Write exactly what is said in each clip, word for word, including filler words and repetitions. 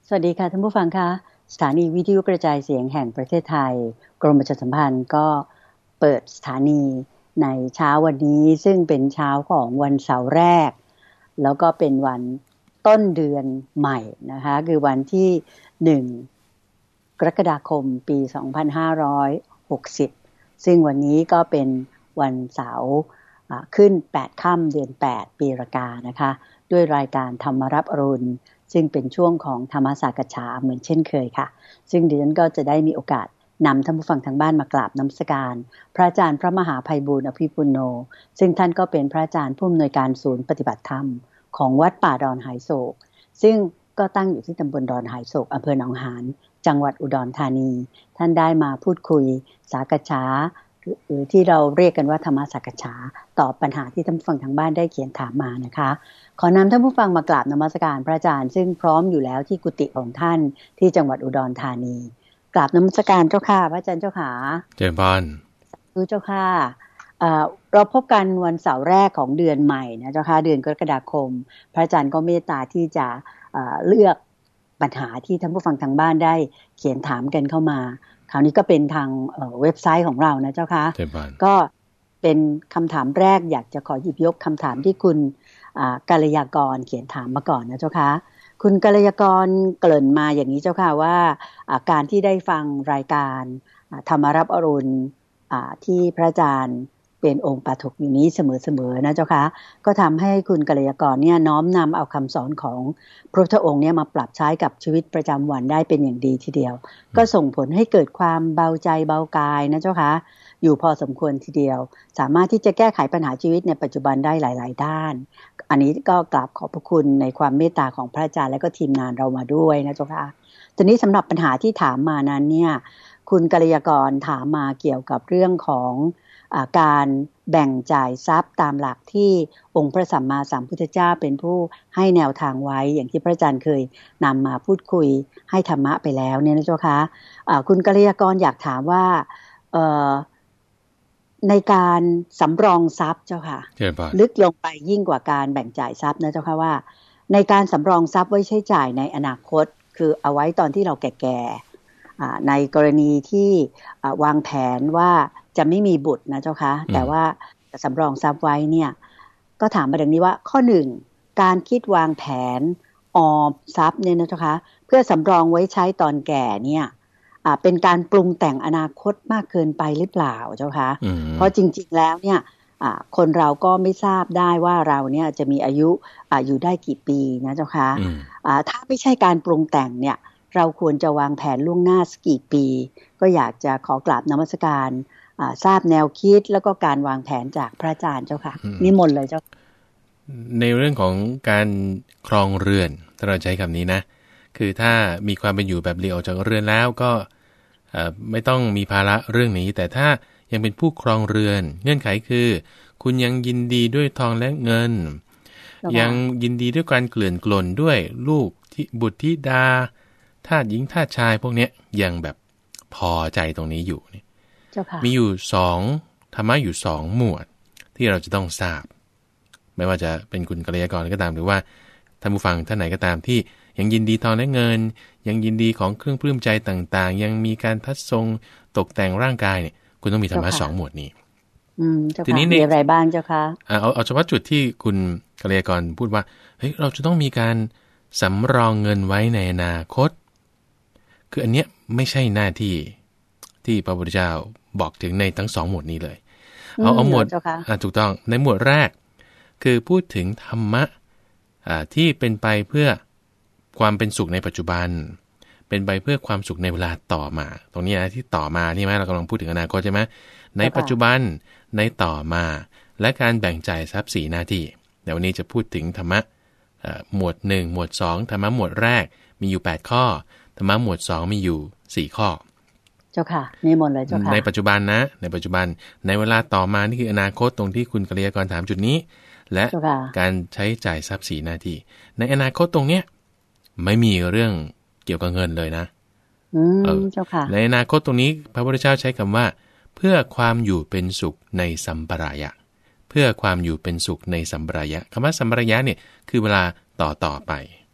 สวัสดีค่ะท่านผู้ฟังคะสถานีวิทยุกระจายเสียงแห่งประเทศไทยกรมประชาสัมพันธ์ก็เปิดสถานีในเช้าวันนี้ซึ่งเป็นเช้าของวันเสาร์แรกแล้วก็เป็นวันต้นเดือนใหม่นะคะคือวันที่หนึ่งกรกฎาคมปีสองพันห้าร้อยหกสิบซึ่งวันนี้ก็เป็นวันเสาร์ขึ้นแปดค่ำเดือนแปดปีรากานะคะด้วยรายการธรรมรับอรุณซึ่งเป็นช่วงของธรรมสักฉาเหมือนเช่นเคยค่ะซึ่งดิฉันก็จะได้มีโอกาสนำท่านผู้ฟังทางบ้านมากราบนมัสการพระอาจารย์พระมหาไพบูลย์อภิปุณโญซึ่งท่านก็เป็นพระอาจารย์ผู้อำนวยการศูนย์ปฏิบัติธรรมของวัดป่าดอนหายโศกซึ่งก็ตั้งอยู่ที่ตำบลดอนหายโศกอำเภอหนองหานจังหวัดอุดรธานีท่านได้มาพูดคุยสักฉาหรือที่เราเรียกกันว่าธรรมสักฉาตอบปัญหาที่ท่านผู้ฟังทางบ้านได้เขียนถามมานะคะขอนำท่านผู้ฟังมากราบนมัสการพระอาจารย์ซึ่งพร้อมอยู่แล้วที่กุฏิของท่านที่จังหวัดอุดรธานีกราบนมัสการเจ้าค่ะพระอาจารย์เจ้าค่ะเจริญพรดูเจ้าค่ะเอ่อเราพบกันวันเสาร์แรกของเดือนใหม่นะเจ้าค่ะเดือนกรกฎาคมพระอาจารย์ก็เมตตาที่จะเอ่อเลือกปัญหาที่ท่านผู้ฟังทางบ้านได้เขียนถามกันเข้ามาคราวนี้ก็เป็นทางเอ่อเว็บไซต์ของเรานะเจ้าค่ะก็เป็นคำถามแรกอยากจะขอหยิบยกคำถามที่คุณกัลยากรเขียนถามมาก่อนนะเจ้าค่ะคุณกัลยากรเกริ่นมาอย่างนี้เจ้าค่ะว่าการที่ได้ฟังรายการธรรมรับอรุณที่พระอาจารย์เป็นองค์ปาฐกอยู่นี้เสมอๆนะเจ้าค่ะก็ทำให้คุณกัลยากรเนี่ยน้อมนำเอาคำสอนของพระพุทธองค์เนี่ยมาปรับใช้กับชีวิตประจำวันได้เป็นอย่างดีทีเดียวก็ส่งผลให้เกิดความเบาใจเบากายนะเจ้าค่ะอยู่พอสมควรทีเดียวสามารถที่จะแก้ไขปัญหาชีวิตในปัจจุบันได้หลายๆด้านอันนี้ก็กราบขอบพระคุณในความเมตตาของพระอาจารย์และก็ทีมงานเรามาด้วยนะเจ้าค่ะทีนี้สำหรับปัญหาที่ถามมานั้นเนี่ยคุณกัลยากรถามมาเกี่ยวกับเรื่องของอ่าการแบ่งจ่ายทรัพย์ตามหลักที่องค์พระสัมมาสัมพุทธเจ้าเป็นผู้ให้แนวทางไว้อย่างที่พระอาจารย์เคยนำมาพูดคุยให้ธรรมะไปแล้วเนี่ยนะเจ้าค่ะอ่าคุณกัลยากรอยากถามว่าเอ่อในการสำรองทรัพย์เจ้าค่ะลึกลงไปยิ่งกว่าการแบ่งจ่ายทรัพย์นะเจ้าค่ะว่าในการสำรองทรัพย์ไว้ใช้จ่ายในอนาคตคือเอาไว้ตอนที่เราแก่ๆในกรณีที่วางแผนว่าจะไม่มีบุตรนะเจ้าค่ะแต่ว่าสำรองทรัพย์ไว้เนี่ยก็ถามมาดังนี้ว่าข้อหนึ่งการคิดวางแผนออมทรัพย์เนี่ยนะเจ้าค่ะเพื่อสำรองไว้ใช้ตอนแก่เนี่ยเป็นการปรุงแต่งอนาคตมากเกินไปหรือเปล่าเจ้าคะเพราะจริงๆแล้วเนี่ยคนเราก็ไม่ทราบได้ว่าเราเนี่ยจะมีอายุอยู่ได้กี่ปีนะเจ้าคะถ้าไม่ใช่การปรุงแต่งเนี่ยเราควรจะวางแผนล่วงหน้าสักกี่ปีก็อยากจะขอกราบนมัสการทราบแนวคิดแล้วก็การวางแผนจากพระอาจารย์เจ้าค่ะนิมนต์เลยเจ้าในเรื่องของการครองเรือนถ้าเราใช้คำนี้นะคือถ้ามีความเป็นอยู่แบบเลี้ยวจากเรือนแล้วก็ไม่ต้องมีภาระเรื่องนี้แต่ถ้ายังเป็นผู้ครองเรือนเงื่อนไขคือคุณยังยินดีด้วยทองและเงินยังยินดีด้วยการเกลื่อนกล่นด้วยลูกที่บุตรธิดาทาสหญิงทาสชายพวกเนี้ยยังแบบพอใจตรงนี้อยู่เนี่ยมีอยู่สองธรรมะอยู่สองหมวดที่เราจะต้องทราบไม่ว่าจะเป็นคุณกัลยากรก็ตามหรือว่าท่านผู้ฟังท่านไหนก็ตามที่ยังยินดีทองและเงินยังยินดีของเครื่องปลื้มใจต่างๆยังมีการทัดทรงตกแต่งร่างกายเนี่ยคุณต้องมีธรรมะสองหมวดนี้ทีนี้มีอะไรบ้างเจ้าคะเอาเอาเฉพาะจุดที่คุณกัลยากรพูดว่าเฮ้ยเราจะต้องมีการสำรองเงินไว้ในอนาคตคืออันเนี้ยไม่ใช่หน้าที่ที่พระพุทธเจ้าบอกถึงในทั้งสองหมวดนี้เลยเอาเอาหมวดถูกต้องในหมวดแรกคือพูดถึงธรรมะที่เป็นไปเพื่อความเป็นสุขในปัจจุบันเป็นไปเพื่อความสุขในเวลาต่อมาตรงนี้นะที่ต่อมานี่ไหมเรากำลังพูดถึงอนาคตใช่ไหมในปัจจุบันในต่อมาและการแบ่งจ่ายทรัพย์สี่หน้าที่เดี๋ยววันนี้จะพูดถึงธรรมะหมวดหนึ่งหมวดสองธรรมะหมวดแรกมีอยู่แปดข้อธรรมะหมวดสองมีอยู่สี่ข้อเจ้าค่ะมีหมดเลยเจ้าค่ะในปัจจุบันนะในปัจจุบันในเวลาต่อมานี่คืออนาคตตรงที่คุณกัลยากรถามจุดนี้และการใช้จ่ายทรัพย์สี่หน้าที่ในอนาคตตรงเนี้ยไม่มีเรื่องเกี่ยวกับเงินเลยนะอืมเจ้าค่ะในอนาคตตรงนี้พระพุทธเจ้าใช้คำว่าเพื่อความอยู่เป็นสุขในสัมปรายะเพื่อความอยู่เป็นสุขในสัมปรายะคำว่าสัมปรายะเนี่ยคือเวลาต่อต่อไป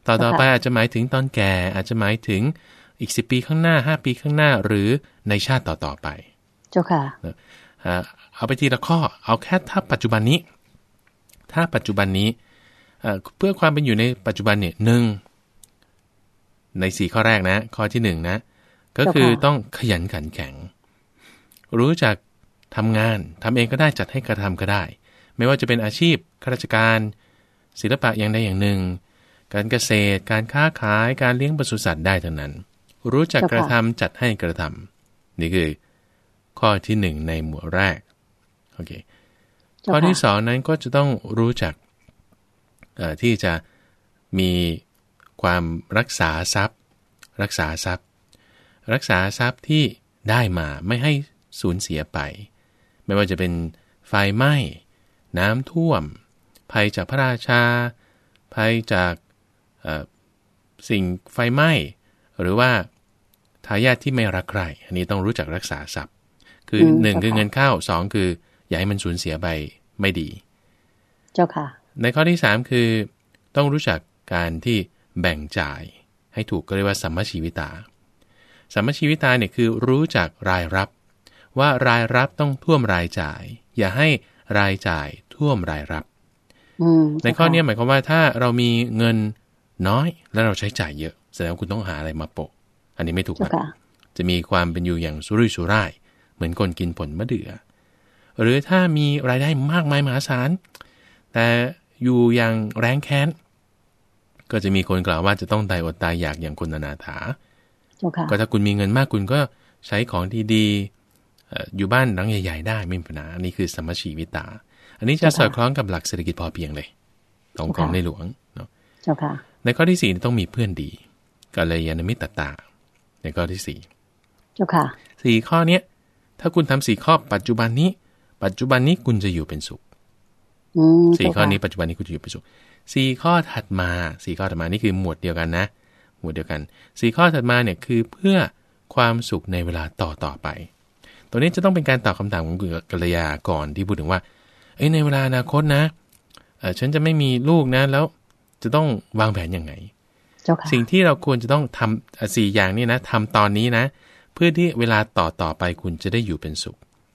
ต่อต่อไปอาจจะหมายถึงตอนแก่อาจจะหมายถึงอีกสิบปีข้างหน้าห้าปีข้างหน้าหรือในชาติต่อๆไปเจ้าค่ะเอาไปทีละข้อเอาแค่ถ้าปัจจุบันนี้ถ้าปัจจุบันนี้เพื่อความเป็นอยู่ในปัจจุบันเนี่ยหนึ่งในสี่ข้อแรกนะข้อที่หนึ่งนะก็คือต้องขยันขันแข็งรู้จักทำงานทำเองก็ได้จัดให้กระทำก็ได้ไม่ว่าจะเป็นอาชีพข้าราชการศิลปะอย่างใดอย่างหนึ่งการเกษตรการค้าขายการเลี้ยงปศุสัตว์ได้ทั้งนั้นรู้จักกระทำจัดให้กระทำนี่คือข้อที่หนึ่งในหมวดแรกโอเคข้อที่สองนั้นก็จะต้องรู้จักที่จะมีความรักษาทรัพย์รักษาทรัพย์รักษาทรัพย์ที่ได้มาไม่ให้สูญเสียไปไม่ว่าจะเป็นไฟไหม้น้ำท่วมภัยจากพระราชาภัยจากสิ่งไฟไหม้หรือว่าทายาทที่ไม่รักใครอันนี้ต้องรู้จักรักษาทรัพย์คือหนึ่งคือเงินเข้าสองคืออย่าให้มันสูญเสียไปไม่ดีเจ้าค่ะในข้อที่สามคือต้องรู้จักการที่แบ่งจ่ายให้ถูกก็เรียกว่าสัมมชีวิตาสัมมชีวิตาเนี่ยคือรู้จักรายรับว่ารายรับต้องท่วมรายจ่ายอย่าให้รายจ่ายท่วมรายรับในข้อนี้หมายความว่าถ้าเรามีเงินน้อยแล้วเราใช้จ่ายเยอะแสดงว่าคุณต้องหาอะไรมาโปะอันนี้ไม่ถูกนะจะมีความเป็นอยู่อย่างสุรุ่ยสุร่ายเหมือนคนกินผลมะเดื่อหรือถ้ามีรายได้มากมายมหาศาลแต่อยู่อย่างแร้งแค้นก็จะมีคนกล่าวว่าจะต้องตายอดตายอยากอย่างคนอนาถาก็ถ้าคุณมีเงินมากคุณก็ใช้ของดีๆอยู่บ้านหลังใหญ่ๆได้ไม่มีปัญหาอันนี้คือสัมมชีวิตาอันนี้จะสอดคล้องกับหลักเศรษฐกิจพอเพียงเลยของของในหลวงเนาะในข้อที่สี่ต้องมีเพื่อนดีกัลยาณมิตรตาในข้อที่สี่เจ้าค่ะสี่ข้อเนี้ยถ้าคุณทำสี่ข้อปัจจุบันนี้ปัจจุบันนี้คุณจะอยู่เป็นสุขสี่ข้อนี้ปัจจุบันนี้คุณจะอยู่เป็นสุขสี่ข้อถัดมาสี่ข้อถัดมานี่คือหมวดเดียวกันนะหมวดเดียวกันสี่ข้อถัดมาเนี่ยคือเพื่อความสุขในเวลาต่อต่อไปตัวนี้จะต้องเป็นการตอบคำถามของคุณกัลยาก่อนที่พูดถึงว่าเอ้ยในเวลาอนาคตนะเออฉันจะไม่มีลูกนะแล้วจะต้องวางแผนยังไงสิ่งที่เราควรจะต้องทำสี่อย่างนี้นะทำตอนนี้นะเพื่อที่เวลาต่อต่อไปคุณจะได้อยู่เป็นสุข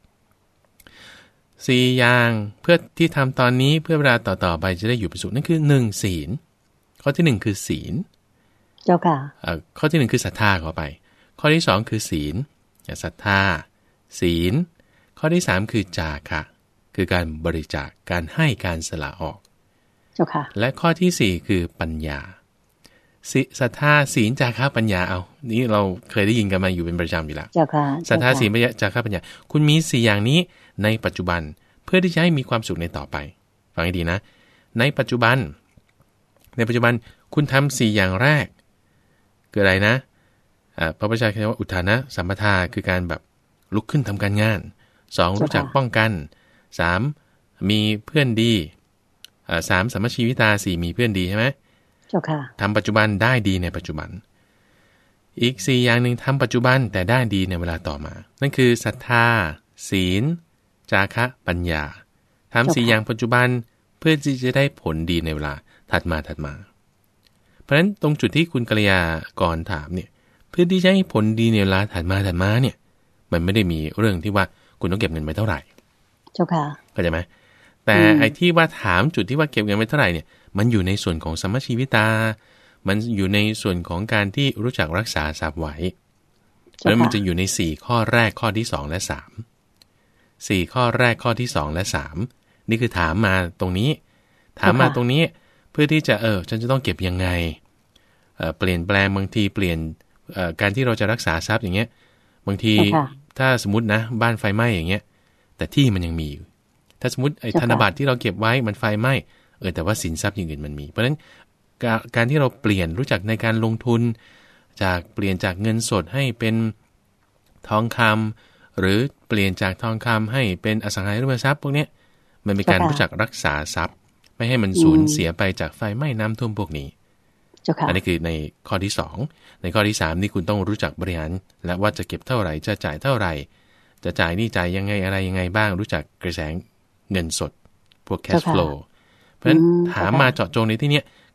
สี่อย่างเพื่อที่ทำตอนนี้เพื่อเวลาต่อต่อไปจะได้อยู่เป็นสุขนั่นคือหนึ่งศีลข้อที่หนึ่งคือศีลเจ้าค่ะข้อที่หนึ่งคือศรัทธาเข้าไปข้อที่สองคือศีลศรัทธาศีลข้อที่สามคือจาคะคือการบริจาคการให้การสละออกเจ้าค่ะและข้อที่สี่คือปัญญาศรัทธาศีลจาคะปัญญาเอานี่เราเคยได้ยินกันมาอยู่เป็นประจำอยู่แล้วเจ้าค่ะศรัทธาศีลปัญญาจาคะปัญญาคุณมีสี่อย่างนี้ในปัจจุบันเพื่อที่จะให้มีความสุขในต่อไปฟังให้ดีนะในปัจจุบันในปัจจุบันคุณทำสี่อย่างแรกคืออะไรนะพระพุทธเจ้าเรียกว่าอุทานะสัมปทาคือการแบบลุกขึ้นทำการงานสองรู้จักป้องกันสามมีเพื่อนดีสามสัมมชีวิตาสี่มีเพื่อนดีใช่ไหมเจ้าค่ะทำปัจจุบันได้ดีในปัจจุบันอีกสี่อย่างหนึ่งทำปัจจุบันแต่ได้ดีในเวลาต่อมานั่นคือศรัทธาศีลจาคะปัญญาทำสี่อย่างปัจจุบันเพื่อที่จะได้ผลดีในเวลาถัดมาถัดมาเพราะฉะนั้นตรงจุดที่คุณกัลยาก่อนถามเนี่ยเพื่อที่จะให้ผลดีในเวลาถัดมาถัดมาเนี่ยมันไม่ได้มีเรื่องที่ว่าคุณต้องเก็บเงินไปเท่าไหร่เจ้าค่ะเข้าใจไหมแต่ไอ้ที่ว่าถามจุดที่ว่าเก็บเงินไปเท่าไหร่เนี่ยมันอยู่ในส่วนของสัมมชีวิตามันอยู่ในส่วนของการที่รู้จักรักษาทรัพย์ไว้เพราะมันจะอยู่ในสี่ข้อแรกข้อที่สองและสามสี่ข้อแรกข้อที่สองและสามนี่คือถามมาตรงนี้ถามมาตรงนี้เพื่อที่จะเออฉันจะต้องเก็บยังไงเอ่อเปลี่ยนแปลงบางทีเปลี่ยนเอ่อการที่เราจะรักษาทรัพย์อย่างเงี้ยบางทีถ้าสมมตินะบ้านไฟไหม้อย่างเงี้ยแต่ที่มันยังมีอยู่ถ้าสมมติไอ้ธนบัตรที่เราเก็บไว้มันไฟไหม้เออแต่ว่าสินทรัพย์อย่างอื่นมันมีเพราะฉะนั้นการที่เราเปลี่ยนรู้จักในการลงทุนจากเปลี่ยนจากเงินสดให้เป็นทองคำหรือเปลี่ยนจากทองคำให้เป็นอสังหาริมทรัพย์พวกนี้มันเป็นการรู้จักรักษาทรัพย์ไม่ให้มันสูญเสียไปจากไฟไหม้น้ำท่วมพวกนี้อันนี้คือในข้อที่สองในข้อที่สามนี่คุณต้องรู้จักบริหารและว่าจะเก็บเท่าไหร่จะจ่ายเท่าไหร่จะจ่ายนี่จ่ายยังไงอะไรยังไงบ้างรู้จักกระแสเงินสดพวก cash flow เพราะฉะนั้นถามมาเจาะจงในที่นี้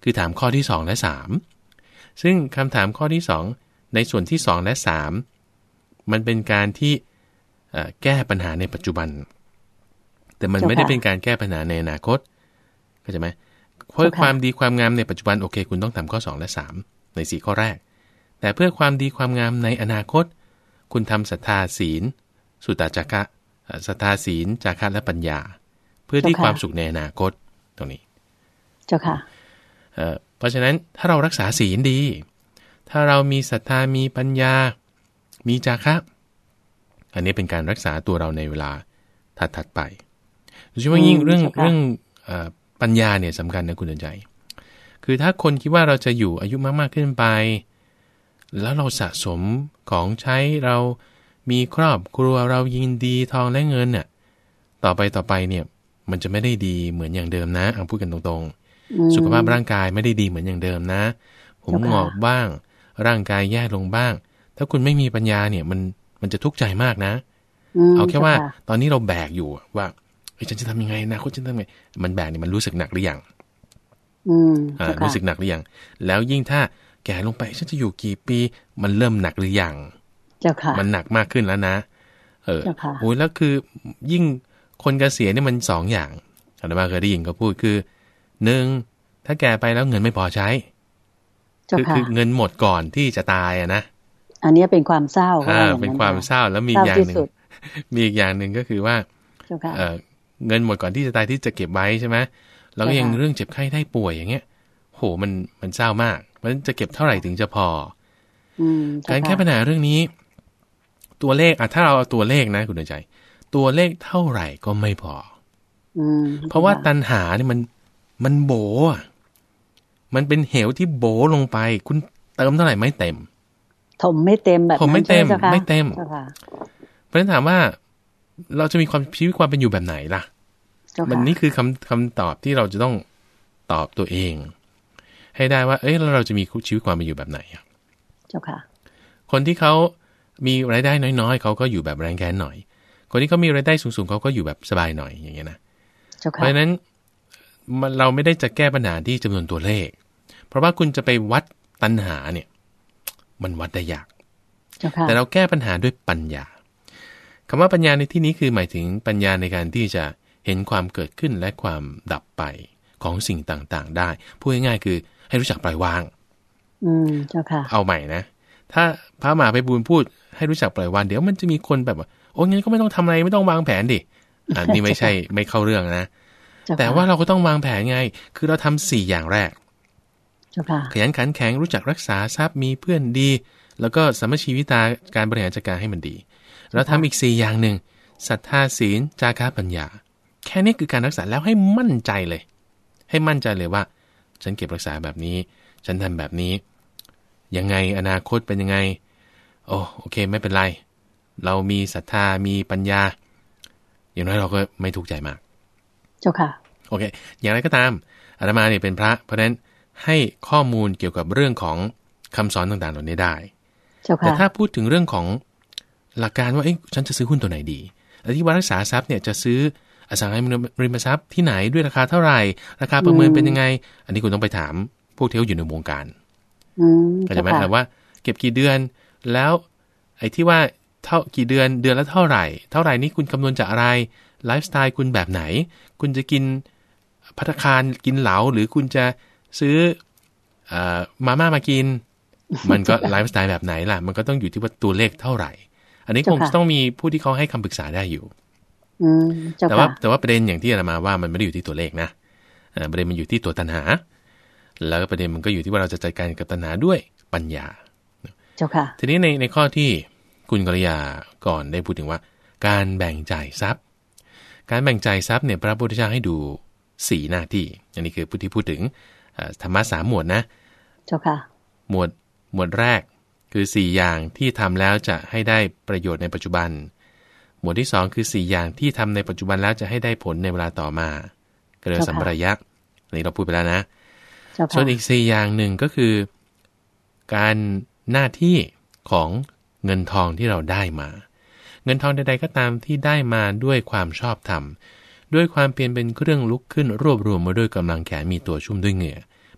คือถามข้อที่สองและสามซึ่งคำถามข้อที่สองในส่วนที่สองและสามมันเป็นการที่แก้ปัญหาในปัจจุบันแต่มันไม่ได้เป็นการแก้ปัญหาในอนาคตเข้าใจไหมเพื่อความดีความงามในปัจจุบันโอเคคุณต้องทำข้อสองและสามในสี่ข้อแรกแต่เพื่อความดีความงามในอนาคตคุณทำศรัทธาศีลสุตตะจักขะศรัทธาศีลจาคะและปัญญาเพื่อที่ความสุขในอนาคตตรงนี้เจ้าค่ะเอ่อเพราะฉะนั้นถ้าเรารักษาศีลดีถ้าเรามีศรัทธามีปัญญามีจาคะอันนี้เป็นการรักษาตัวเราในเวลาถัดๆไปโดยเฉพาะยิ่งเรื่องเรื่องปัญญาเนี่ยสำคัญนะคุณเดินใจคือถ้าคนคิดว่าเราจะอยู่อายุมากๆขึ้นไปแล้วเราสะสมของใช้เรามีครอบครัวเรายินดีทองและเงินเนี่ยต่อไปต่อไปเนี่ยมันจะไม่ได้ดีเหมือนอย่างเดิมนะเอาพูดกันตรงๆสุขภาพร่างกายไม่ได้ดีเหมือนอย่างเดิมนะผมงอกบ้างร่างกายแย่ลงบ้างถ้าคุณไม่มีปัญญาเนี่ยมันมันจะทุกข์ใจมากนะเอาแค่ว่าตอนนี้เราแบกอยู่ว่าฉันจะทำยังไงนะคุณจะทำยังไงมันแบกเนี่ยมันรู้สึกหนักหรือยังอืมอ่ารู้สึกหนักหรือยังแล้วยิ่งถ้าแก่ลงไปฉันจะอยู่กี่ปีมันเริ่มหนักหรือยังเจ้าค่ะมันหนักมากขึ้นแล้วนะเออโอ้ยแล้วคือยิ่งคนเกษียณเนี่ยมันสองอย่างอาตมาเคยได้ยินเขาพูดคือหนึ่งถ้าแก่ไปแล้วเงินไม่พอใช้คือคือเงินหมดก่อนที่จะตายอะนะอันนี้เป็นความเศร้าอ่าเป็นความเศร้าแล้วมีอีกอย่างหนึ่งมีอีกอย่างหนึ่งก็คือว่าเออเงินหมดก่อนที่จะตายที่จะเก็บไว้ใช่ไหมแล้วก็ยังเรื่องเจ็บไข้ได้ป่วยอย่างเงี้ยโหมันมันเศร้ามากมันจะเก็บเท่าไหร่ถึงจะพอการแก้ปัญหาเรื่องนี้ตัวเลขอ่ะถ้าเราเอาตัวเลขนะคุณใจตัวเลขเท่าไหร่ก็ไม่พอเพราะว่าตัณหาเนี่ยมันมันโบมันเป็นเหวที่โบลงไปคุณเติมเท่าไหร่ไม่เต็มถมไม่เต็มแบบผมไม่เต็มไม่เต็มเพราะฉะนั้นถามว่าเราจะมีความชีวิตความเป็นอยู่แบบไหนล่ะมันนี่คือคำคำตอบที่เราจะต้องตอบตัวเองให้ได้ว่าเอ้ยแล้วเราจะมีชีวิตความเป็นอยู่แบบไหนเจ้าค่ะคนที่เขามีรายได้น้อยๆเขาก็อยู่แบบแรงแค้นหน่อยคนที่เขามีรายได้สูงๆเขาก็อยู่แบบสบายหน่อยอย่างเงี้ยนะเพราะฉะนั้นเราไม่ได้จะแก้ปัญหาที่จำนวนตัวเลขเพราะว่าคุณจะไปวัดตัณหาเนี่ยมันวัดได้ยากแต่เราแก้ปัญหาด้วยปัญญาคำว่าปัญญาในที่นี้คือหมายถึงปัญญาในการที่จะเห็นความเกิดขึ้นและความดับไปของสิ่งต่างๆได้พูดง่ายๆคือให้รู้จักปล่อยวางอืมเจ้าค่ะเอาใหม่นะถ้าพระมหาไพบูลย์พูดให้รู้จักปล่อยวางเดี๋ยวมันจะมีคนแบบว่าโอ้งั้นก็ไม่ต้องทำอะไรไม่ต้องวางแผนดิอันนี้ไม่ใช่ไม่เข้าเรื่องนะแต่ว่าเราก็ต้องวางแผนไงคือเราทำสี่อย่างแรกขยันขันแข็งรู้จักรักษาทรัพย์มีเพื่อนดีแล้วก็สามัคคีวิตาการบริหารจัดการให้มันดีเราทำอีกสี่อย่างหนึ่งศรัทธาศีลจาคะปัญญาแค่นี้คือการรักษาแล้วให้มั่นใจเลยให้มั่นใจเลยว่าฉันเก็บรักษาแบบนี้ฉันทำแบบนี้ยังไงอนาคตเป็นยังไงโอ้โอเคไม่เป็นไรเรามีศรัทธามีปัญญาอย่างน้อยเราก็ไม่ทุกข์ใจมากเจ้าค่ะโอเคอย่างไรก็ตามอาตมาเนี่ยเป็นพระเพราะฉะนั้นให้ข้อมูลเกี่ยวกับเรื่องของคำสอนต่างๆเหล่านี้ได้แต่ถ้าพูดถึงเรื่องของหลักการว่าเอ๊ะฉันจะซื้อหุ้นตัวไหนดีแล้วที่ว่ารักษาทรัพย์เนี่ยจะซื้ออสังหาริมทรัพย์ที่ไหนด้วยราคาเท่าไหร่ราคาประเมินเป็นยังไงอันนี้คุณต้องไปถามพวกที่เขาอยู่ในวงการเข้าใจไหมแต่ว่าเก็บกี่เดือนแล้วไอ้ที่ว่าเท่ากี่เดือนเดือนละเท่าไหร่เท่าไหร่นี้คุณคำนวณจากอะไรไลฟ์สไตล์คุณแบบไหนคุณจะกินภัตตาคารกินเหลาหรือคุณจะซื้อมาม่ามากินมันก็ไลฟ์สไตล์แบบไหนล่ะมันก็ต้องอยู่ที่ว่าตัวเลขเท่าไหร่อันนี้คงจะต้องมีผู้ที่เขาให้คำปรึกษาได้อยู่แต่ว่าแต่ว่าประเด็นอย่างที่อาตมาว่ามันไม่ได้อยู่ที่ตัวเลขนะประเด็นมันอยู่ที่ตัวตัณหาแล้วประเด็นมันก็อยู่ที่ว่าเราจะจัดการกับตัณหาด้วยปัญญาเจ้าค่ะทีนี้ในในข้อที่คุณกัลยาก่อนได้พูดถึงว่าการแบ่งจ่ายทรัพย์การแบ่งจ่ายทรัพย์เนี่ยพระพุทธเจ้าให้ดูสี่หน้าที่อันนี้คือผู้ที่พูดถึงธรรมะสามหมวดนะเจ้าค่ะหมวดหมวดแรกคือสี่อย่างที่ทำแล้วจะให้ได้ประโยชน์ในปัจจุบันหมวดที่สองคือสี่อย่างที่ทำในปัจจุบันแล้วจะให้ได้ผลในเวลาต่อมาก็เรียกสัมปรายะอันนี้เราพูดไปแล้วนะส่วนอีกสี่อย่างหนึ่งก็คือการหน้าที่ของเงินทองที่เราได้มาเงินทองใดๆก็ตามที่ได้มาด้วยความชอบธรรมด้วยความเพียรเป็นเครื่องลุกขึ้นรวบรวมมาด้วยกำลังแขนมีตัวชุ่มด้วยเหงื่อ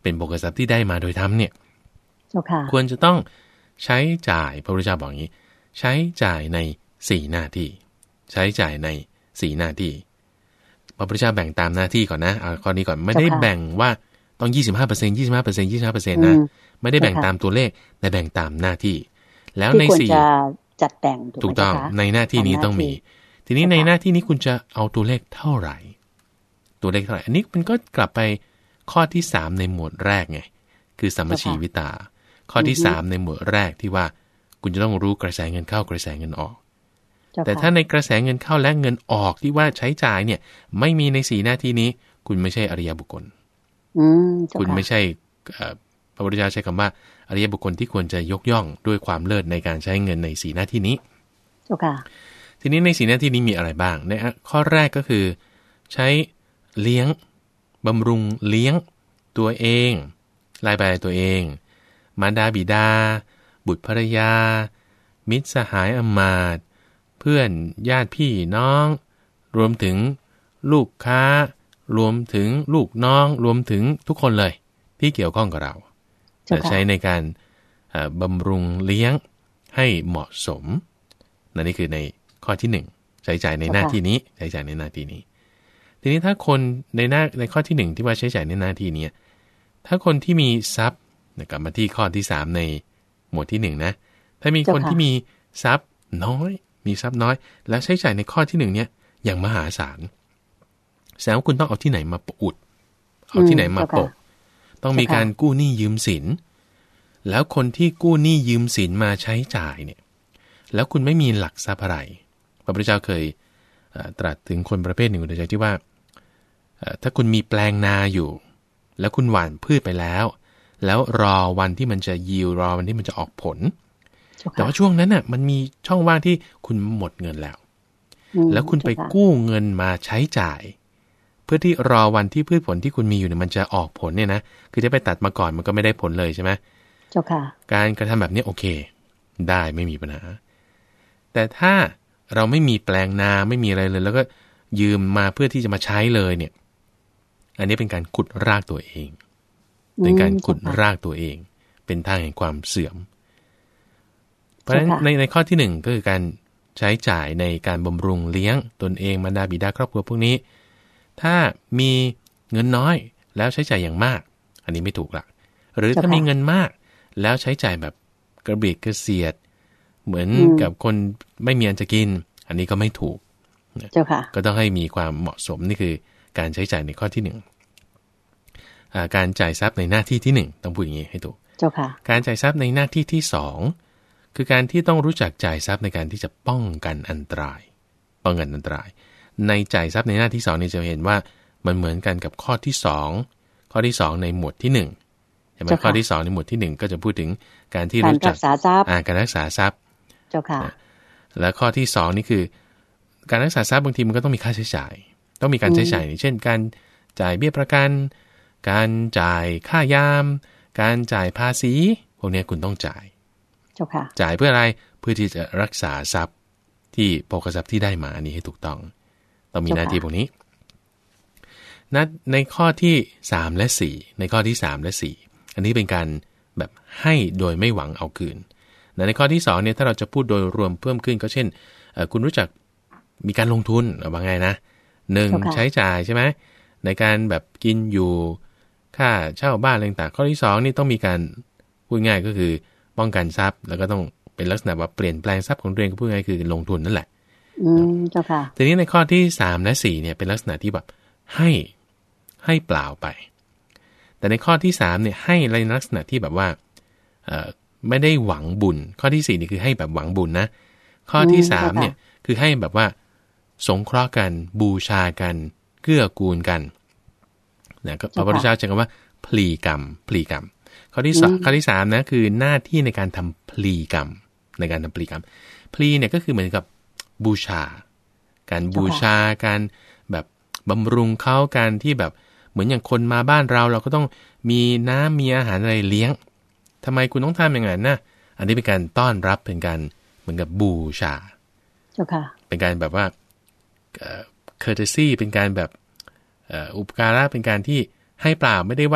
เป็นโภคทรัพย์ที่ได้มาโดยธรรมเนี่ยควรจะต้องใช้จ่ายพระพุทธเจ้าบอกอย่างนี้ใช้จ่ายในสี่หน้าที่ใช้จ่ายในสี่หน้าที่พระพุทธเจ้าแบ่งตามหน้าที่ก่อนนะเอาข้อนี้ก่อนไม่ได้แบ่งว่าต้อง ยี่สิบห้าเปอร์เซ็นต์ ยี่สิบห้าเปอร์เซ็นต์ ยี่สิบห้าเปอร์เซ็นต์ นะไม่ได้แบ่งตามตัวเลขแต่แบ่งตามหน้าที่แล้วในสี่จัดแต่งถูกต้องในหน้าที่นี้ต้องมีทีนี้ในหน้าที่นี้คุณจะเอาตัวเลขเท่าไหร่ตัวเลขเท่าไหร่อันนี้มันก็กลับไปข้อที่สามในหมวดแรกไงคือสัมมชีวิตาข้อที่สามในหมวดแรกที่ว่าคุณจะต้องรู้กระแสเงินเข้ากระแสเงินออกแต่ถ้าในกระแสเงินเข้าและเงินออกที่ว่าใช้จ่ายเนี่ยไม่มีในสี่หน้าที่นี้คุณไม่ใช่อริยบุคคลคุณไม่ใช่พระพุทธเจ้าใช้คำว่าอริยบุคคลที่ควรจะยกย่องด้วยความเลิศในการใช้เงินในสี่หน้าที่นี้ทีนี้ในสี่หน้าที่นี้มีอะไรบ้างในข้อแรกก็คือใช้เลี้ยงบำรุงเลี้ยงตัวเองรายไปตัวเองมารดาบิดาบุตรภรรยามิตรสหายอมาตย์เพื่อนญาติพี่น้องรวมถึงลูกค้ารวมถึงลูกน้องรวมถึงทุกคนเลยที่เกี่ยวข้องกับเราจะใช้ในการบำรุงเลี้ยงให้เหมาะสมนั่นนี่คือในข้อที่หนึ่งใช้จ่ายในหน้าที่นี้ใช้จ่ายในหน้าที่นี้ทีนี้ถ้าคนในหน้าในข้อที่หนึ่งที่ว่าใช้จ่ายในหน้าที่นี้ถ้าคนที่มีทรัพย์กลับมาที่ข้อที่สามในหมวดที่หนึ่งนะถ้ามีคนที่มีทรัพย์น้อยมีทรัพย์น้อยแล้วใช้จ่ายในข้อที่หนึ่งเนี่ยอย่างมหาศาลแสดงว่าคุณต้องเอาที่ไหนมาอุดเอาที่ไหนมาโปะต้องมีการกู้หนี้ยืมสินแล้วคนที่กู้หนี้ยืมสินมาใช้จ่ายเนี่ยแล้วคุณไม่มีหลักทรัพย์อะไรพระพุทธเจ้าเคยตรัสถึงคนประเภทหนึ่งโดยที่ว่าถ้าคุณมีแปลงนาอยู่แล้วคุณหว่านพืชไปแล้วแล้วรอวันที่มันจะยิวรอวันที่มันจะออกผลแต่ว่าช่วงนั้นน่ะมันมีช่องว่างที่คุณหมดเงินแล้วแล้วคุณไปกู้เงินมาใช้จ่ายเพื่อที่รอวันที่พืชผลที่คุณมีอยู่เนี่ยมันจะออกผลเนี่ยนะคือถ้าไปตัดมาก่อนมันก็ไม่ได้ผลเลยใช่ไหมเจ้าค่ะการกระทำแบบนี้โอเคได้ไม่มีปัญหาแต่ถ้าเราไม่มีแปลงนาไม่มีอะไรเลยแล้วก็ยืมมาเพื่อที่จะมาใช้เลยเนี่ยอันนี้เป็นการขุดรากตัวเองเป็นการขุดรากตัวเองเป็นทางแห่งความเสื่อมเพราะฉะนั้นในในข้อที่หนึ่งก็คือการใช้จ่ายในการบำรุงเลี้ยงตนเองมารดาบิดาครอบครัวพวกนี้ถ้ามีเงินน้อยแล้วใช้จ่ายอย่างมากอันนี้ไม่ถูกละหรือถ้ามีเงินมากแล้วใช้จ่ายแบบกระเบียดกระเสียดเหมือนกับคนไม่มีอันจะกินอันนี้ก็ไม่ถูกก็ต้องให้มีความเหมาะสมนี่คือการใช้จ่ายในข้อที่หนึ่งการจ่ายทรัพย์ในหน้าที่ที่หนึ่งต้องพูดอย่างนี้ให้ถูกการจ่ายทรัพย์ในหน้าที่ที่สองคือการที่ต้องรู้จักจ่ายทรัพย์ในการที่จะป้องกันอันตรายป้องกันอันตรายในจ่ายทรัพย์ในหน้าที่สองนี่จะเห็นว่ามันเหมือนกันกับข้อที่สองข้อที่สองในหมวดที่หนึ่งใช่ไหมข้อที่สองในหมวดที่หนึ่งก็จะพูดถึงการที่รู้จักการรักษาทรัพย์เจ้าค่ะและข้อที่สองนี่คือการรักษาทรัพย์บางทีมันก็ต้องมีค่าใช้จ่ายต้องมีการใช้จ่ายเช่นการจ่ายเบี้ยประกันการจ่ายค่ายามการจ่ายภาษีพวกนี้คุณต้องจ่ายเจ้าค่ะจ่ายเพื่ออะไรเพื่อที่จะรักษาทรัพย์ที่โภคทรัพย์ที่ได้มาอันนี้ให้ถูกต้องต้องมีหน้าที่พวกนี้นัดในข้อที่สามและสี่ในข้อที่สามและสี่อันนี้เป็นการแบบให้โดยไม่หวังเอาคืนในข้อที่สองเนี่ยถ้าเราจะพูดโดยรวมเพิ่มขึ้นก็เช่นคุณรู้จักมีการลงทุนว่าไงนะหนึ่งใช้จ่ายใช่ไหมในการแบบกินอยู่ค่าเช่าบ้านอะไรต่างข้อที่สองนี่ต้องมีการพูดง่ายก็คือป้องกันทรัพย์แล้วก็ต้องเป็นลักษณะว่าเปลี่ยนแปลงทรัพย์ของตัวเองก็พูดง่ายคือลงทุนนั่นแหละอืมเจ้าค่ะทีนี้ในข้อที่สามและสี่เนี่ยเป็นลักษณะที่แบบให้ให้เปล่าไปแต่ในข้อที่สามเนี่ยให้ในลักษณะที่แบบว่าเอ่อไม่ได้หวังบุญข้อที่สี่นี่คือให้แบบหวังบุญนะข้อที่สามเนี่ยคือให้แบบว่าสงเคราะห์กันบูชากันเกื้อกูลกันนะก็พระพุทธเจ้าใช้คำว่าพลีกรรมพลีกรรมข้อที่สองข้อที่สามนะคือหน้าที่ในการทำพลีกรรมในการทำพลีกรรมพลีเนี่ยก็คือเหมือนกับบูชาการบูชาการแบบบำรุงเขาการที่แบบเหมือนอย่างคนมาบ้านเราเราก็ต้องมีน้ำมีอาหารอะไรเลี้ยงทำไมคุณต้องทำอย่างนั้นนะอันนี้เป็นการต้อนรับเป็นการเหมือนกับบูชาเป็นการแบบว่าcourtesy เป็นการแบบอุปการะเป็นการที่ให้เปล่าไม่ได้ว่า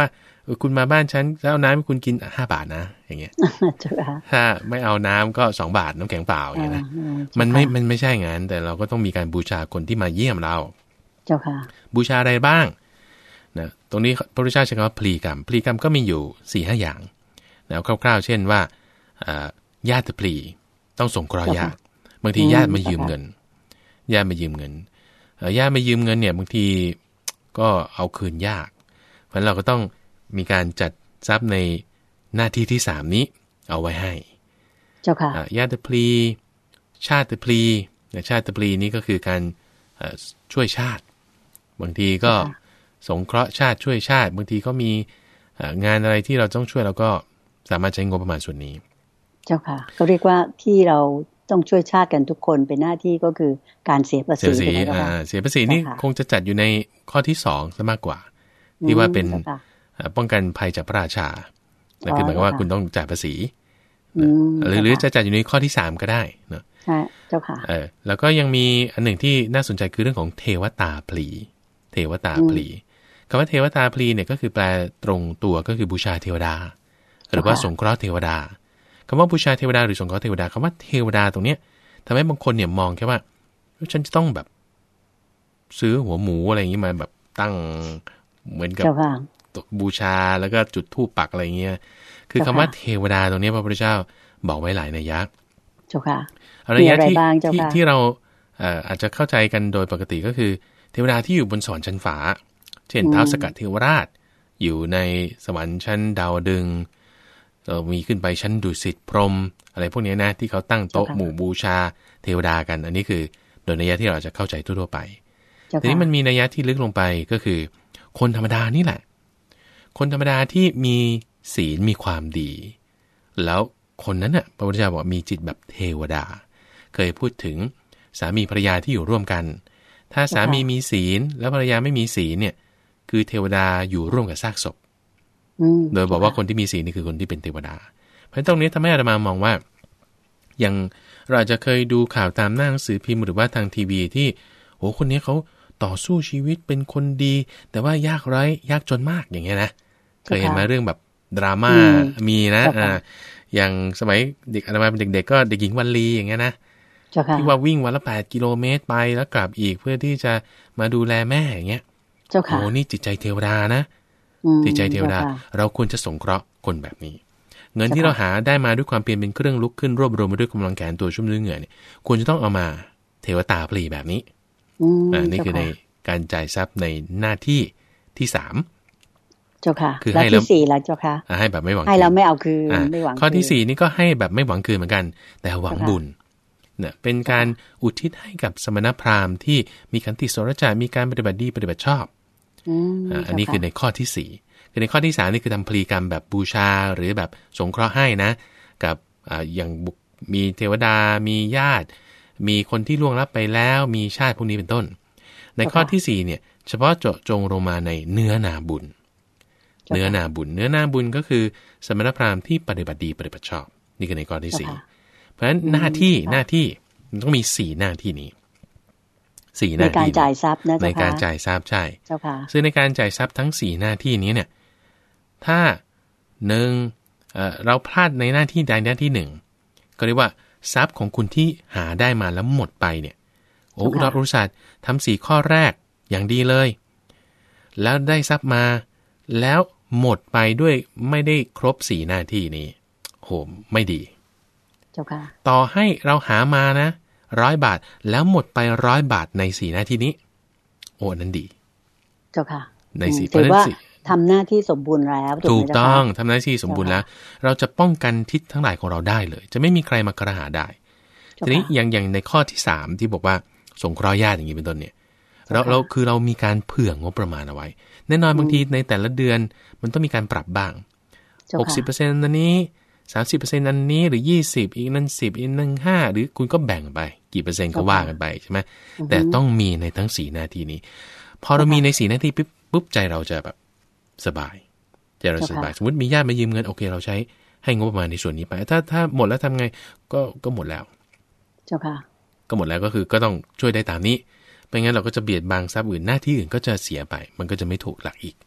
คุณมาบ้านฉันแล้วเอาน้ำให้คุณกินห้าบาทนะอย่างเงี้ยถ้าไม่เอาน้ำก็สองบาทน้ำแข็งเปล่าอย่างเงี้ยนะมันไม่มันไม่ใช่งั้นแต่เราก็ต้องมีการบูชาคนที่มาเยี่ยมเราเจ้าค่ะบูชาอะไรบ้างนะตรงนี้พระพุทธเจ้าใช้คำว่าพลีกรรมพลีกรรมก็มีอยู่ สี่ห้า อย่างนะคร่าวๆเช่นว่าญาติพลีต้องสงเคราะห์ญาติบางทีญาติมายืมเงินญาติมายืมเงินญาติมายืมเงินเนี่ยบางทีก็เอาคืนยากเพราะฉะนั้นเราก็ต้องมีการจัดทรัพย์ในหน้าที่ที่สามนี้เอาไว้ให้เจ้าค่ะญาติพลีชาติพลีชาติพลีนี้ก็คือการช่วยชาติบางทีก็สงเคราะห์ชาติช่วยชาติบางทีก็มีงานอะไรที่เราต้องช่วยเราก็สามารถใช้งบประมาณส่วนนี้เจ้าค่ะก็เรียกว่าที่เราต้องช่วยชาติกันทุกคนเป็นหน้าที่ก็คือการเสียภาษีเสียภาษีเสียภาษีนี่คงจะจัดอยู่ในข้อที่สองซะมากกว่าที่ว่าเป็นป้องกันภัยจากพระราชานั่นคือหมายความว่าคุณต้องจ่ายภาษีหรือหรือจะจัดอยู่ในข้อที่สามก็ได้เนาะใช่เจ้าค่ะเออแล้วก็ยังมีอันหนึ่งที่น่าสนใจคือเรื่องของเทวตาพลีเทวตาพลีคำว่าเทวตาพลีเนี่ยก็คือแปลตรงตัวก็คือบูชาเทวดาหรือว่าสงเคราะห์เทวดาคำว่าบูชาเทวดาหรือสงเคราะห์เทวดาคำว่าเทวดาตรงเนี้ยทำให้บางคนเนี่ยมองแค่ว่าฉันจะต้องแบบซื้อหัวหมูอะไรอย่างนี้มาแบบตั้งเหมือนกับบูชาแล้วก็จุดธูปปักอะไรอย่างเงี้ยคือคำว่าเทวดาตรงนี้พระพุทธเจ้าบอกไว้หลายนัยยะเจ้าค่ะอะไรยะที่ที่ที่เราอาจจะเข้าใจกันโดยปกติก็คือเทวดาที่อยู่บนสวรรค์ชั้นฟ้าเช่นท้าวสกัดเทวราชอยู่ในสวรรค์ชั้นดาวดึงมีขึ้นไปชั้นดุสิตพรหมอะไรพวกนี้นะที่เขาตั้งโต๊ะหมู่บูชาเทวดากันอันนี้คือโดยนัยยะที่เราจะเข้าใจทั่วๆไปทีนี้มันมีนัยยะที่ลึกลงไปก็คือคนธรรมดานี่แหละคนธรรมดาที่มีศีลมีความดีแล้วคนนั้นน่ะพระพุทธเจ้าบอกมีจิตแบบเทวดาเคยพูดถึงสามีภรรยาที่อยู่ร่วมกันถ้าสามีมีศีลแล้วภรรยาไม่มีศีลเนี่ยคือเทวดาอยู่ร่วมกับซากศพโดยบอกว่าคนที่มีศีลนี่คือคนที่เป็นเทวดาเพราะตรงนี้ทำให้อาตมามองว่าอย่างเราอาจจะเคยดูข่าวตามหน้าหนังสือพิมพ์หรือว่าทางทีวีที่โอ้คนนี้เขาต่อสู้ชีวิตเป็นคนดีแต่ว่ายากไร้ยากจนมากอย่างเงี้ยนะเคยเห็นมาเรื่องแบบดราม่ามีนะอ่าอย่างสมัยเด็กอาตมาเป็นเด็กๆก็เด็กหญิงวันลีอย่างเงี้ยนะที่ว่าวิ่งวันละแปดกิโลเมตรไปแล้วกลับอีกเพื่อที่จะมาดูแลแม่อย่างเงี้ยโอ้นี่จิตใจเทวดานะจิตใจเทวดาเราควรจะสงเคราะห์คนแบบนี้เงินที่เราหาได้มาด้วยความเพียรเป็นเครื่องลุกขึ้นรวบรวมมาด้วยกำลังแขนตัวชุ่มด้วยเหงื่อเนี่ยควรจะต้องเอามาเทวตาพลีแบบนี้อ่านี่คือในการจ่ายทรัพย์ในหน้าที่ที่สามเจ้าค่ะคือให้แล้วที่สี่แล้วเจ้าค่ะให้แบบไม่หวังให้แล้วไม่เอาคืนไม่หวังข้อที่สี่นี่ก็ให้แบบไม่หวังคืนเหมือนกันแต่หวังบุญเนี่ยเป็นการอุทิศให้กับสมณพราหมณ์ที่มีขันติโสรจามีการปฏิบัติดีปฏิบัติชอบอันนี้คือในข้อที่สี่คือในข้อที่สามนี่คือทำพลีกรรมแบบบูชาหรือแบบสงเคราะห์ให้นะกับอย่างมีเทวดามีญาติมีคนที่ล่วงลับไปแล้วมีชาติพวกนี้เป็นต้นในข้อที่สี่เนี่ยเฉพาะเจาะจงลงมาในเนื้อนาบุญเนื้อนาบุญเนื้อนาบุญก็คือสมณพราหมณ์ที่ปฏิบัติดีปฏิบัติชอบนี่คือในข้อที่สี่เพราะฉะนั้นหน้าที่หน้าที่มันต้องมีสี่หน้าที่นี้สี่หน้าที่ในการจ่ายทรัพย์นะในการจ่ายทรัพย์ใช่เจ้าค่ะซึ่งในการจ่ายทรัพย์ทั้งสี่หน้าที่นี้เนี่ยถ้าหนึ่งเอ่อเราพลาดในหน้าที่ใดหน้าที่หนึ่งก็เรียกว่าทรัพย์ของคุณที่หาได้มาแล้วหมดไปเนี่ยโอ้เราอุตส่าห์ทำสี่ข้อแรกอย่างดีเลยแล้วได้ทรัพย์มาแล้วหมดไปด้วยไม่ได้ครบสี่หน้าที่นี้โหไม่ดีเจ้าค่ะต่อให้เราหามานะร้อยบาทแล้วหมดไปร้อยบาทในสี่หน้าที่นี้โอ้นั้นดีเจ้าค่ะในสี่ถือว่าทำหน้าที่สมบูรณ์แล้วถูกต้องทำหน้าที่สมบูรณ์แล้วเราจะป้องกันทิศทั้งหลายของเราได้เลยจะไม่มีใครมากระหาได้ทีนี้อย่างอย่างในข้อที่สามที่บอกว่าสงเคราะห์ญาติอย่างนี้เป็นต้นเนี่ยเราเราคือเรามีการเผื่องบประมาณเอาไว้แน่นอนบางทีในแต่ละเดือนมันต้องมีการปรับบ้าง หกสิบเปอร์เซ็นต์ อันนี้ สามสิบเปอร์เซ็นต์ อันนี้หรือยี่สิบอีกนั่นสิบอีกนั่นห้าหรือคุณก็แบ่งไปกี่เปอร์เซ็นต์ก็ว่ากันไปใช่ไหมแต่ต้องมีในทั้งสี่หน้าที่นี้พอเรามีในสี่หน้าที่ปุ๊บปุ๊บใจเราจะแบบสบายใจเราสบายสมมติมีญาติมายืมเงินโอเคเราใช้ให้งบประมาณในส่วนนี้ไปถ้าถ้าหมดแล้วทำไงก็ก็หมดแล้วเจ้าค่ะก็หมดแล้วก็คือก็ต้องช่วยได้ตามนี้ไม่งั้นเราก็จะเบียดบังทรัพย์อื่นหน้าที่อื่นก็จะเสียไปมันก็จะไม่ถูกหลักอีก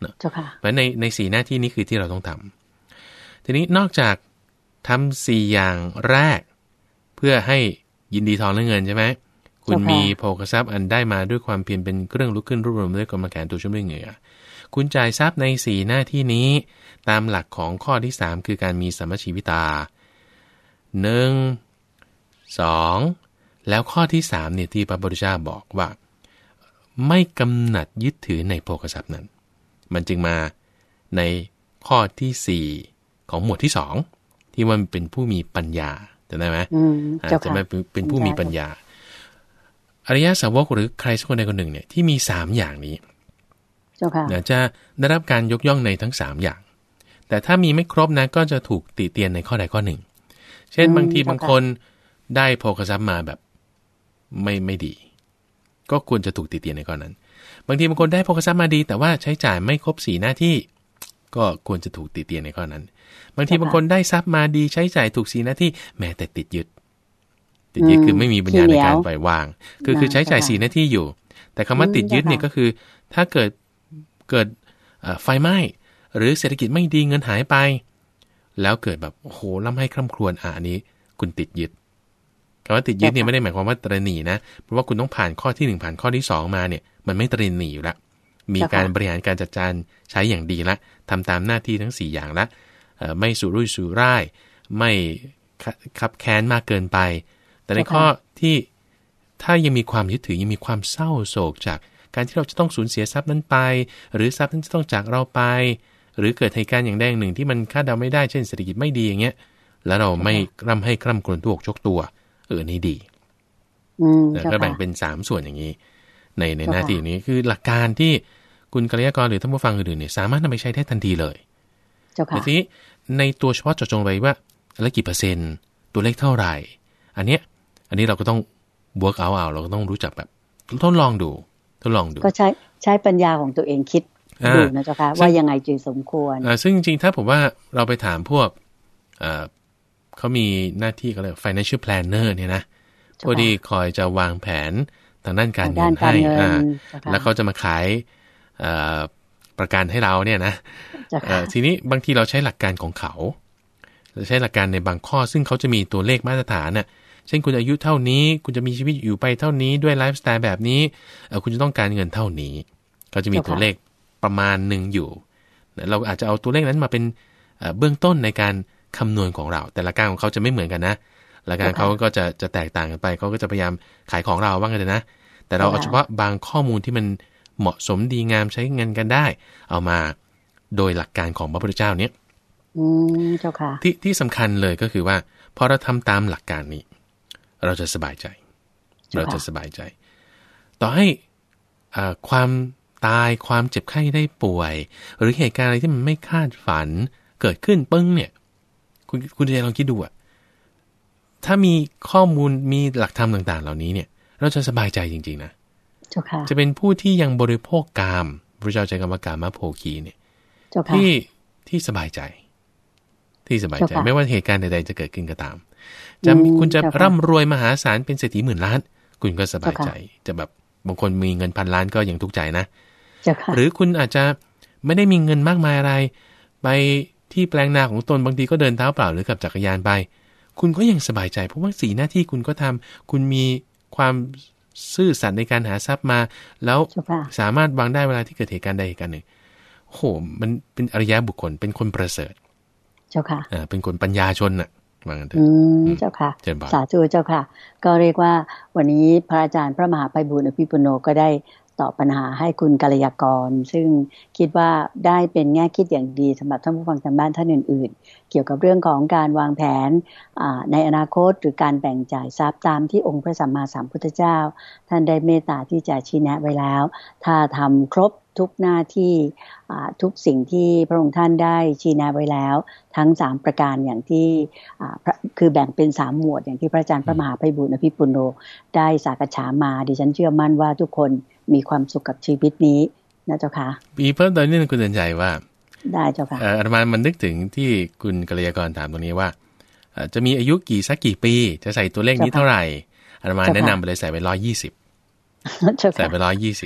เนาะเจ้าค่ะเพราะในในสี่หน้าที่นี้คือที่เราต้องทำทีนี้นอกจากทำสี่อย่างแรกเพื่อให้ยินดีทองและเงินใช่ไหมคุณมีโภคทรัพย์อันได้มาด้วยความเพียรเป็นเครื่องลุกขึ้นรวบรวมด้วยกำลังแขนตัวชุ่มด้วยเหงื่อคุณจ่ายทรัพย์ในสี่หน้าที่นี้ตามหลักของข้อที่สามคือการมีสัมมชีวิตาหนึ่ง สองแล้วข้อที่สามเนี่ยที่พระพุทธเจ้าบอกว่าไม่กำหนัดยึดถือในโภคทรัพย์นั้นมันจึงมาในข้อที่สี่ของหมวดที่สองที่มันเป็นผู้มีปัญญาจำได้ไหมจะไม่เป็นผู้มีปัญญาอริยสาวกหรือใครสักคนใดคนหนึ่งเนี่ยที่มีสามอย่างนี้จะได้รับการยกย่องในทั้งสามอย่างแต่ถ้ามีไม่ครบนะก็จะถูกติเตียนในข้อใดข้อหนึ่งเช่นบางทีบางคนได้โภคทรัพย์มาแบบไม่ไม่ดีก็ควรจะถูกติเตียนในข้อนั้นบางทีบางคนได้โภคทรัพย์มาดีแต่ว่าใช้จ่ายไม่ครบสี่หน้าที่ก็ควรจะถูกติเตียนในข้อนั้นบางทีบางคนได้ทรัพย์มาดีใช้จ่ายถูกสี่หน้าที่แม้แต่ติดยึดติดยึดคือไม่มีปัญญาในการปล่อยวางคือคือใช้จ่ายสี่หน้าที่อยู่แต่คำว่าติดยึดเนี่ยก็คือถ้าเกิดเกิดไฟไหม้หรือเศรษฐกิจไม่ดีเงินหายไปแล้วเกิดแบบโอ้โหร่ำให้คร่ำครวญอ่ะอันนี้คุณติดยึดคำว่าติดยึดเนี่ยไม่ได้หมายความว่าตระหนี่นะเพราะว่าคุณต้องผ่านข้อที่หนึ่งผ่านข้อที่สองมาเนี่ยมันไม่ตระหนี่อยู่แล้วมีการบริหารการจัดการใช้อย่างดีละทำตามหน้าที่ทั้งสี่อย่างละไม่สุรุ่ยสุร่ายไม่คับแค้นมากเกินไปแต่ในข้อที่ถ้ายังมีความยึดถือยังมีความเศร้าโศกจากการที่เราจะต้องสูญเสียทรัพย์นั้นไปหรือทรัพย์นั้นจะต้องจากเราไปหรือเกิดเหตุการณ์อย่างใดอย่างหนึ่งที่มันคาดเดาไม่ได้เช่นเศรษฐกิจไม่ดีอย่างเงี้ยแล้วเราไม่ร่ำให้คร่ำครวญทุกอกชกตัวเออนี่ดีก็แบ่งเป็นสามส่วนอย่างนี้ในในหน้าที่นี้คือหลักการที่คุณกัลยากรหรือท่านผู้ฟังอื่นๆเนี่ยสามารถนำไปใช้ได้ทันทีเลยแต่ทีนี้ในตัวเฉพาะเจาะจงไปว่าแล้วกี่เปอร์เซ็นต์ตัวเลขเท่าไหร่อันเนี้ยอันนี้เราก็ต้อง work out เอาเราก็ต้องรู้จักแบบทดลองดูทดลองดูก็ใช้ใช้ปัญญาของตัวเองคิดดูนะเจ้าค่ะว่ายังไงจึงสมควรซึ่งจริงๆถ้าผมว่าเราไปถามพวกเขามีหน้าที่เขาเรียก financial planner เนี่ยนะพวกที่คอยจะวางแผนทางด้านการเงินให้แล้วเขาจะมาขายประกันให้เราเนี่ยนะทีนี้บางทีเราใช้หลักการของเขาเราใช้หลักการในบางข้อซึ่งเขาจะมีตัวเลขมาตรฐานน่ะเช่นคุณอายุเท่านี้คุณจะมีชีวิตอยู่ไปเท่านี้ด้วยไลฟ์สไตล์แบบนี้คุณจะต้องการเงินเท่านี้เขาจะมีตัวเลขประมาณหนึ่งอยู่เราอาจจะเอาตัวเลขนั้นมาเป็นเบื้องต้นในการคำนวณของเราแต่ละการของเขาจะไม่เหมือนกันนะหลักการเขาก็จะจะแตกต่างกันไปเขาก็จะพยายามขายของเราบ้างกันนะแต่เราเอาเฉพาะบางข้อมูลที่มันเหมาะสมดีงามใช้เงินกันได้เอามาโดยหลักการของพระพุทธเจ้าเนี้ยอืมเจ้าค่ะที่ที่สำคัญเลยก็คือว่าพอเราทำตามหลักการนี้เราจะสบายใจเราจะสบายใจต่อให้อ่าความตายความเจ็บไข้ได้ป่วยหรือเหตุการณ์อะไรที่มันไม่คาดฝันเกิดขึ้นปึ้งเนี่ยคุณคุณจะลองคิดดูอะถ้ามีข้อมูลมีหลักธรรมต่างๆเหล่านี้เนี่ยเราจะสบายใจจริงๆนะจะเป็นผู้ที่ยังบริโภคกามพระเจ้าใจกรรมกามโภคีเนี่ยที่ที่สบายใจที่สบายใจไม่ว่าเหตุการณ์ใดๆจะเกิดขึ้นก็ตามจะคุณจะร่ำรวยมหาศาลเป็นเศรษฐีหมื่นล้านคุณก็สบายใจจะแบบบางคนมีเงินพันล้านก็ยังทุกข์ใจนะหรือคุณอาจจะไม่ได้มีเงินมากมายอะไรไปที่แปลงนาของตนบางทีก็เดินเท้าเปล่าหรือขับจักรยานไปคุณก็ยังสบายใจเพราะว่าสี่หน้าที่คุณก็ทำคุณมีความซื่อสัตย์ในการหาทรัพย์มาแล้วสามารถวางได้เวลาที่เกิดเหตุการณ์ใดเหตุการณ์หนึ่งโอ้โหมันเป็นอริยบุคคลเป็นคนประเสริฐเจ้าค่ะอ่าเป็นคนปัญญาชนน่ะว่างั้นเถอะอืมเจ้าค่ะสาธุเจ้าค่ะก็เรียกว่าวันนี้พระอาจารย์พระมหาไพบูลย์อภิปุโนก็ได้ตอบปัญหาให้คุณกัลยากรซึ่งคิดว่าได้เป็นแง่คิดอย่างดีสำหรับท่านผู้ฟังทางบ้านท่านอื่นๆเกี่ยวกับเรื่องของการวางแผนในอนาคตหรือการแบ่งจ่ายทรัพย์ตามที่องค์พระสัมมาสัมพุทธเจ้าท่านได้เมตตาที่จะชี้แนะไว้แล้วถ้าทำครบทุกหน้าที่ทุกสิ่งที่พระองค์ท่านได้ชี้แนะไว้แล้วทั้งสามประการอย่างที่คือแบ่งเป็นสามหมวดอย่างที่พระอาจารย์พระมหาไพบูลย์อภิปุโนได้สากฉามาดิฉันเชื่อมั่นว่าทุกคนมีความสุขกับชีวิตนี้นะเจ้าค่ะมีเพิ่มเติมนิดนึงคุณเตือนใจว่าได้เจ้าค่ะอาตมามันนึกถึงที่คุณกัลยากรถามตรงนี้ว่าจะมีอายุกี่สักกี่ปีจะใส่ตัวเลขนี้เท่าไหร่อาตมาแนะนำไปเลยใส่ไปร้อยยี่สิบใส่ไปร้อยยี่สิบ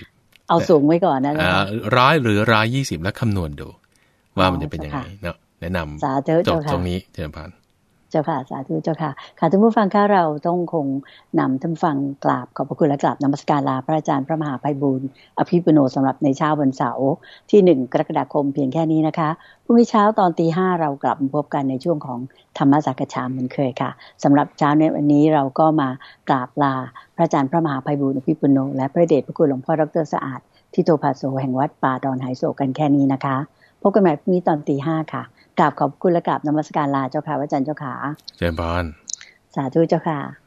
เอาสูงไว้ก่อนนะร้อยหรือร้อยยี่สิบแล้วคำนวณดูว่ามันจะเป็นยังไงเนาะแนะนำจบตรงนี้เจริญพรเจ้าค่ะสาธุเจ้าค่ะค่ะท่านผู้ฟังค่ะเราต้องคงนำท่านฟังกราบขอบพระคุณและกราบนมัสการลาพระอาจารย์พระมหาไพบูลย์อภิปุโนสำหรับในเช้าวันเสาร์ที่หนึ่งกรกฎาคมเพียงแค่นี้นะคะพรุ่งนี้เช้าตอนตีห้าเรากลับมาพบกันในช่วงของธรรมสักกะชามเหมือนเคยค่ะสำหรับเช้าในวันนี้เราก็มากราบลาพระอาจารย์พระมหาไพบูลย์อภิปุโนและพระเดชพระคุณหลวงพ่อดร.สะอาดทิโตภาโสแห่งวัดป่าดอนไหโศกกันแค่นี้นะคะพบกันใหม่พรุ่งนี้ตอนตีห้าค่ะกราบขอบคุณและกราบนมัสการลาเจ้าค่ะพระอาจารย์เจ้าค่ะเจริญพรสาธุเจ้าค่ะ